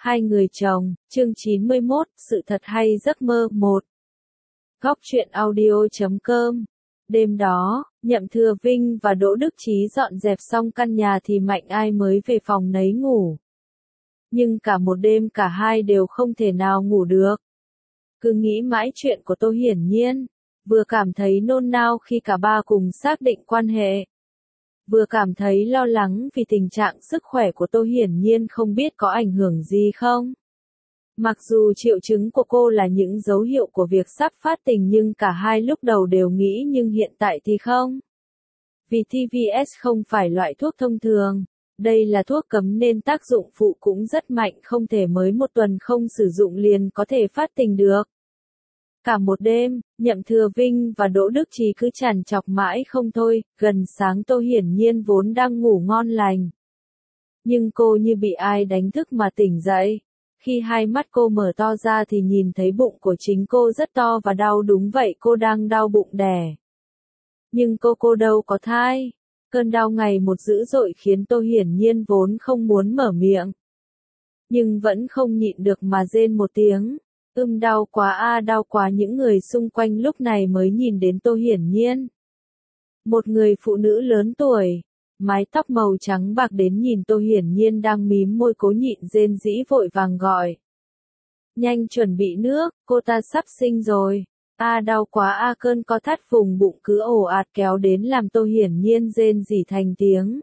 Hai người chồng, chương 91, sự thật hay giấc mơ 1. Góc truyện audio.com. Đêm đó, Nhậm Thừa Vinh và Đỗ Đức Chí dọn dẹp xong căn nhà thì Mạnh Ai mới về phòng nấy ngủ. Nhưng cả một đêm cả hai đều không thể nào ngủ được. Cứ nghĩ mãi chuyện của Tô Hiển Nhiên, vừa cảm thấy nôn nao khi cả ba cùng xác định quan hệ, vừa cảm thấy lo lắng vì tình trạng sức khỏe của Tô Hiển Nhiên không biết có ảnh hưởng gì không. Mặc dù triệu chứng của cô là những dấu hiệu của việc sắp phát tình nhưng cả hai lúc đầu đều nghĩ nhưng hiện tại thì không. Vì TVS không phải loại thuốc thông thường, đây là thuốc cấm nên tác dụng phụ cũng rất mạnh, không thể mới một tuần không sử dụng liền có thể phát tình được. Cả một đêm, Nhậm Thừa Vinh và Đỗ Đức Chí cứ trằn trọc mãi không thôi, gần sáng Tô Hiển Nhiên vốn đang ngủ ngon lành. Nhưng cô như bị ai đánh thức mà tỉnh dậy. Khi hai mắt cô mở to ra thì nhìn thấy bụng của chính cô rất to và đau, đúng vậy cô đang đau bụng đẻ. Nhưng cô đâu có thai. Cơn đau ngày một dữ dội khiến Tô Hiển Nhiên vốn không muốn mở miệng, nhưng vẫn không nhịn được mà rên một tiếng. Đau quá a, đau quá. Những người xung quanh lúc này mới nhìn đến Tô Hiển Nhiên. Một người phụ nữ lớn tuổi, mái tóc màu trắng bạc đến nhìn Tô Hiển Nhiên đang mím môi cố nhịn rên rỉ vội vàng gọi. Nhanh chuẩn bị nước, cô ta sắp sinh rồi. A đau quá a, cơn co thắt vùng bụng cứ ồ ạt kéo đến làm Tô Hiển Nhiên rên rỉ thành tiếng.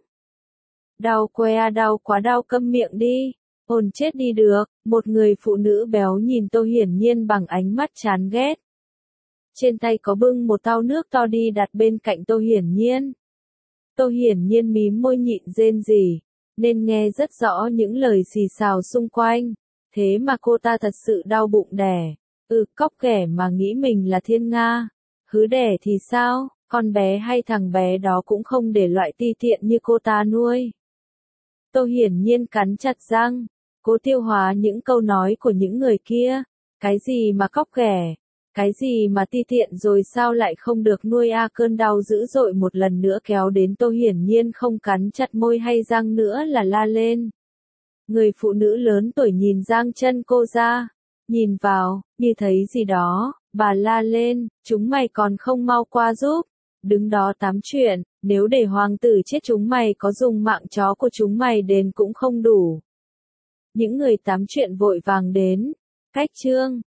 Đau que a, đau quá, đau, câm miệng đi. Ồn chết đi được, một người phụ nữ béo nhìn Tô Hiển Nhiên bằng ánh mắt chán ghét. Trên tay có bưng một thau nước to đi đặt bên cạnh Tô Hiển Nhiên. Tô Hiển Nhiên mím môi nhịn rên rỉ, nên nghe rất rõ những lời xì xào xung quanh. Thế mà cô ta thật sự đau bụng đẻ. Cóc ghẻ mà nghĩ mình là thiên nga. Hứ đẻ thì sao, con bé hay thằng bé đó cũng không để loại ti tiện như cô ta nuôi. Tô Hiển Nhiên cắn chặt răng, cố tiêu hóa những câu nói của những người kia. Cái gì mà cóc ghẻ, cái gì mà ti tiện rồi sao lại không được nuôi a. Cơn đau dữ dội một lần nữa kéo đến Tô Hiển Nhiên không cắn chặt môi hay răng nữa là la lên. Người phụ nữ lớn tuổi nhìn giang chân cô ra, nhìn vào, như thấy gì đó, bà la lên, chúng mày còn không mau qua giúp, đứng đó tám chuyện, nếu để hoàng tử chết chúng mày có dùng mạng chó của chúng mày đền cũng không đủ. Những người tám chuyện vội vàng đến, cách chương.